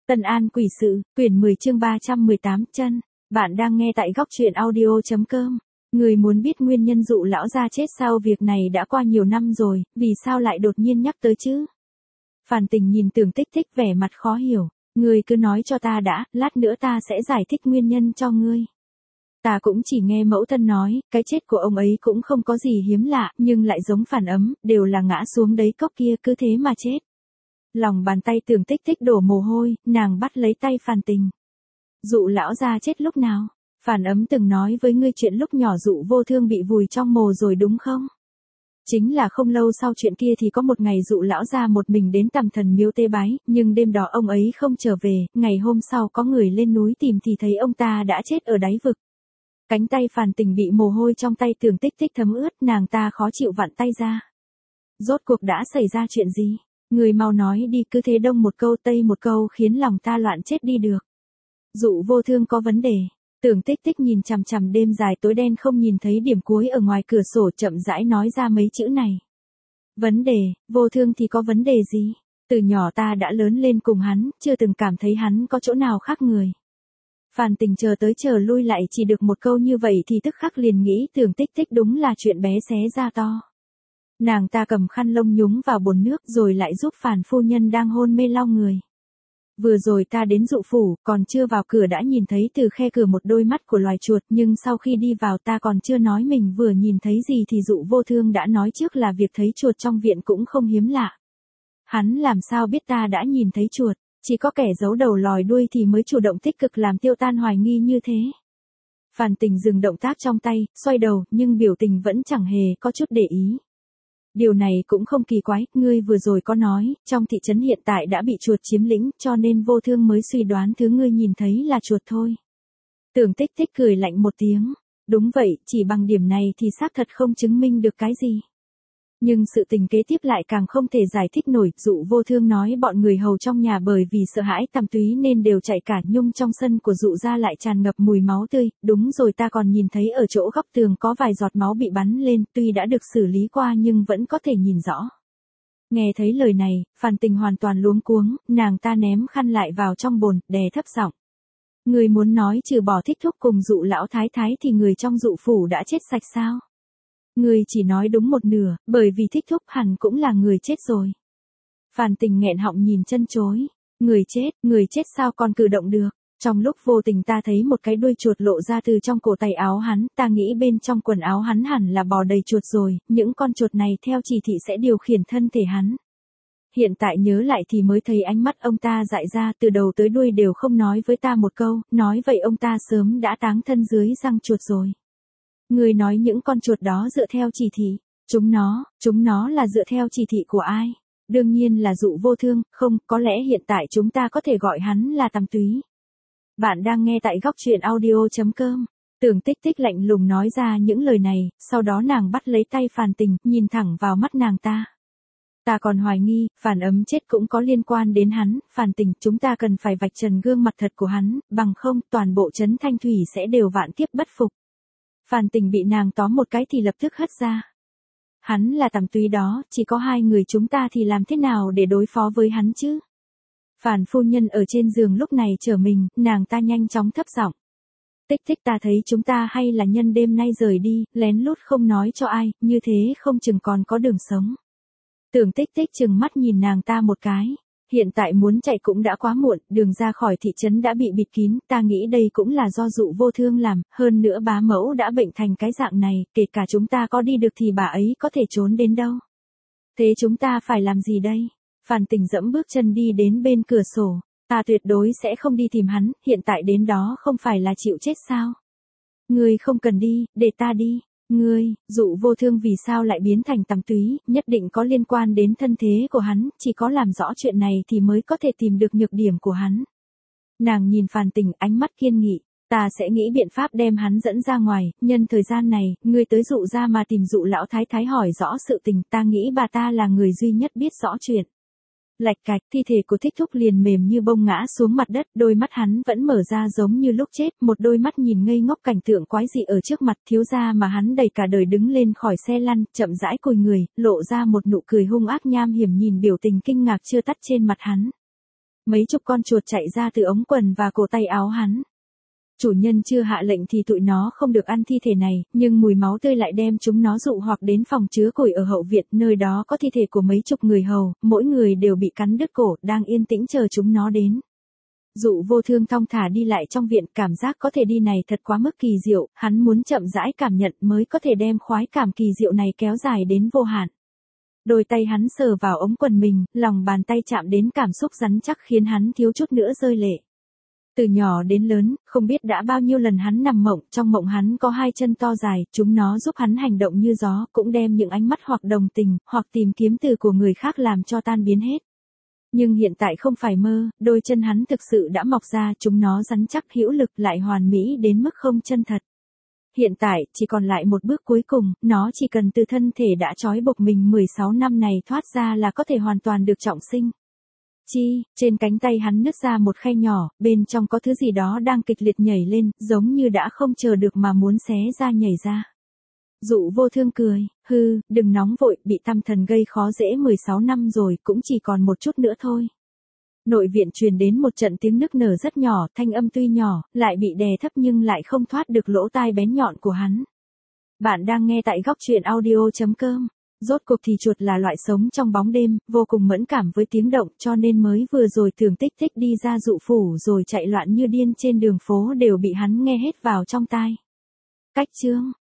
Tân An Quỷ Sự, quyển 10 chương 318 chân. Bạn đang nghe tại góc truyện audio.com. Người muốn biết nguyên nhân dụ lão gia chết sao? Việc này đã qua nhiều năm rồi, vì sao lại đột nhiên nhắc tới chứ? Phàn Tình nhìn Tưởng Tích Tích vẻ mặt khó hiểu. Ngươi cứ nói cho ta đã, lát nữa ta sẽ giải thích nguyên nhân cho ngươi. Ta cũng chỉ nghe mẫu thân nói, cái chết của ông ấy cũng không có gì hiếm lạ, nhưng lại giống Phản Ấm, đều là ngã xuống đấy cốc kia cứ thế mà chết. Lòng bàn tay Tưởng Tích Tích đổ mồ hôi, nàng bắt lấy tay Phàn Tình. Dụ lão gia chết lúc nào? Phản Ấm từng nói với ngươi chuyện lúc nhỏ Dụ Vô Thương bị vùi trong mồ rồi đúng không? Chính là không lâu sau chuyện kia thì có một ngày Dụ lão gia một mình đến Tằm Thần Miếu tế bái, nhưng đêm đó ông ấy không trở về, ngày hôm sau có người lên núi tìm thì thấy ông ta đã chết ở đáy vực. Cánh tay Phàn Tình bị mồ hôi trong tay Tưởng Tích Tích thấm ướt, nàng ta khó chịu vặn tay ra. Rốt cuộc đã xảy ra chuyện gì? Người mau nói đi, cứ thế đông một câu tây một câu khiến lòng ta loạn chết đi được. Dụ Vô Thương có vấn đề. Tưởng Tích Tích nhìn chằm chằm đêm dài tối đen không nhìn thấy điểm cuối ở ngoài cửa sổ, chậm rãi nói ra mấy chữ này. Vấn đề? Vô Thương thì có vấn đề gì? Từ nhỏ ta đã lớn lên cùng hắn, chưa từng cảm thấy hắn có chỗ nào khác người. Phàn Tình chờ tới chờ lui lại chỉ được một câu như vậy thì tức khắc liền nghĩ Tưởng Tích Tích đúng là chuyện bé xé ra to. Nàng ta cầm khăn lông nhúng vào bồn nước rồi lại giúp Phàn phu nhân đang hôn mê lau người. Vừa rồi ta đến Dụ phủ, còn chưa vào cửa đã nhìn thấy từ khe cửa một đôi mắt của loài chuột, nhưng sau khi đi vào ta còn chưa nói mình vừa nhìn thấy gì thì Dụ Vô Thương đã nói trước là việc thấy chuột trong viện cũng không hiếm lạ. Hắn làm sao biết ta đã nhìn thấy chuột, chỉ có kẻ giấu đầu lòi đuôi thì mới chủ động tích cực làm tiêu tan hoài nghi như thế. Phàn Tình dừng động tác trong tay, xoay đầu, nhưng biểu tình vẫn chẳng hề có chút để ý. Điều này cũng không kỳ quái, ngươi vừa rồi có nói, trong thị trấn hiện tại đã bị chuột chiếm lĩnh, cho nên Vô Thương mới suy đoán thứ ngươi nhìn thấy là chuột thôi. Tưởng Tích Tích cười lạnh một tiếng. Đúng vậy, chỉ bằng điểm này thì xác thật không chứng minh được cái gì. Nhưng sự tình kế tiếp lại càng không thể giải thích nổi. Dụ Vô Thương nói bọn người hầu trong nhà bởi vì sợ hãi Tằm Túy nên đều chạy cả, nhung trong sân của Dụ gia lại tràn ngập mùi máu tươi. Đúng rồi, ta còn nhìn thấy ở chỗ góc tường có vài giọt máu bị bắn lên, tuy đã được xử lý qua nhưng vẫn có thể nhìn rõ. Nghe thấy lời này, Phàn Tình hoàn toàn luống cuống, nàng ta ném khăn lại vào trong bồn, đè thấp giọng. Người muốn nói trừ bỏ Thích Thúc cùng Dụ lão thái thái thì người trong Dụ phủ đã chết sạch sao? Người chỉ nói đúng một nửa, bởi vì Thích Thúc hẳn cũng là người chết rồi. Phàn Tình nghẹn họng nhìn chân chối. Người chết sao còn cử động được? Trong lúc vô tình ta thấy một cái đuôi chuột lộ ra từ trong cổ tay áo hắn, ta nghĩ bên trong quần áo hắn hẳn là bò đầy chuột rồi, những con chuột này theo chỉ thị sẽ điều khiển thân thể hắn. Hiện tại nhớ lại thì mới thấy ánh mắt ông ta dại ra, từ đầu tới đuôi đều không nói với ta một câu, nói vậy ông ta sớm đã táng thân dưới răng chuột rồi. Người nói những con chuột đó dựa theo chỉ thị, chúng nó là dựa theo chỉ thị của ai? Đương nhiên là Dụ Vô Thương, không, có lẽ hiện tại chúng ta có thể gọi hắn là Tằm Túy. Bạn đang nghe tại góc truyện audio.com. Tưởng Tích Tích lạnh lùng nói ra những lời này, sau đó nàng bắt lấy tay Phàn Tình, nhìn thẳng vào mắt nàng ta. Ta còn hoài nghi, Phản Ấm chết cũng có liên quan đến hắn, Phàn Tình, chúng ta cần phải vạch trần gương mặt thật của hắn, bằng không, toàn bộ trấn Thanh Thủy sẽ đều vạn kiếp bất phục. Phàn Tình bị nàng tóm một cái thì lập tức hất ra. Hắn là Tằm Túy đó, chỉ có hai người chúng ta thì làm thế nào để đối phó với hắn chứ? Phàn phu nhân ở trên giường lúc này trở mình, nàng ta nhanh chóng thấp giọng. Tích Tích, ta thấy chúng ta hay là nhân đêm nay rời đi, lén lút không nói cho ai, như thế không chừng còn có đường sống. Tưởng Tích Tích trừng mắt nhìn nàng ta một cái. Hiện tại muốn chạy cũng đã quá muộn, đường ra khỏi thị trấn đã bị bịt kín, ta nghĩ đây cũng là do Dụ Vô Thương làm, hơn nữa bá mẫu đã bệnh thành cái dạng này, kể cả chúng ta có đi được thì bà ấy có thể trốn đến đâu. Thế chúng ta phải làm gì đây? Phàn Tình dẫm bước chân đi đến bên cửa sổ, ta tuyệt đối sẽ không đi tìm hắn, hiện tại đến đó không phải là chịu chết sao? Ngươi không cần đi, để ta đi. Dụ Vô Thương vì sao lại biến thành Tằm Túy, nhất định có liên quan đến thân thế của hắn, chỉ có làm rõ chuyện này thì mới có thể tìm được nhược điểm của hắn. Nàng nhìn Phàn Tình, ánh mắt kiên nghị, ta sẽ nghĩ biện pháp đem hắn dẫn ra ngoài, nhân thời gian này, ngươi tới Dụ gia mà tìm Dụ lão thái thái hỏi rõ sự tình, ta nghĩ bà ta là người duy nhất biết rõ chuyện. Lạch cạch, thi thể của Thích Thúc liền mềm như bông ngã xuống mặt đất, đôi mắt hắn vẫn mở ra giống như lúc chết, một đôi mắt nhìn ngây ngốc cảnh tượng quái dị ở trước mặt thiếu gia mà hắn đầy cả đời đứng lên khỏi xe lăn, chậm rãi cúi người, lộ ra một nụ cười hung ác nham hiểm nhìn biểu tình kinh ngạc chưa tắt trên mặt hắn. mấy chục con chuột chạy ra từ ống quần và cổ tay áo hắn. Chủ nhân chưa hạ lệnh thì tụi nó không được ăn thi thể này, nhưng mùi máu tươi lại đem chúng nó dụ hoặc đến phòng chứa củi ở hậu viện, nơi đó có thi thể của mấy chục người hầu, mỗi người đều bị cắn đứt cổ, đang yên tĩnh chờ chúng nó đến. Dụ Vô Thương thong thả đi lại trong viện, cảm giác có thể đi này thật quá mức kỳ diệu, hắn muốn chậm rãi cảm nhận mới có thể đem khoái cảm kỳ diệu này kéo dài đến vô hạn. Đôi tay hắn sờ vào ống quần mình, lòng bàn tay chạm đến cảm xúc rắn chắc khiến hắn thiếu chút nữa rơi lệ. Từ nhỏ đến lớn, không biết đã bao nhiêu lần hắn nằm mộng, trong mộng hắn có hai chân to dài, chúng nó giúp hắn hành động như gió, cũng đem những ánh mắt hoặc đồng tình, hoặc tìm kiếm từ của người khác làm cho tan biến hết. Nhưng hiện tại không phải mơ, đôi chân hắn thực sự đã mọc ra, chúng nó rắn chắc hữu lực lại hoàn mỹ đến mức không chân thật. Hiện tại, chỉ còn lại một bước cuối cùng, nó chỉ cần từ thân thể đã trói buộc mình 16 năm này thoát ra là có thể hoàn toàn được trọng sinh. Trên cánh tay hắn nứt ra một khe nhỏ, bên trong có thứ gì đó đang kịch liệt nhảy lên, giống như đã không chờ được mà muốn xé ra nhảy ra. Dụ Vô Thương cười, đừng nóng vội, bị tâm thần gây khó dễ 16 năm rồi, cũng chỉ còn một chút nữa thôi. Nội viện truyền đến một trận tiếng nức nở rất nhỏ, thanh âm tuy nhỏ, lại bị đè thấp nhưng lại không thoát được lỗ tai bén nhọn của hắn. Bạn đang nghe tại góc truyện audio.com. Rốt cuộc thì chuột là loại sống trong bóng đêm, vô cùng mẫn cảm với tiếng động, cho nên mới vừa rồi tưởng tích tích đi ra dụ phủ rồi chạy loạn như điên trên đường phố đều bị hắn nghe hết vào trong tai. Cách chương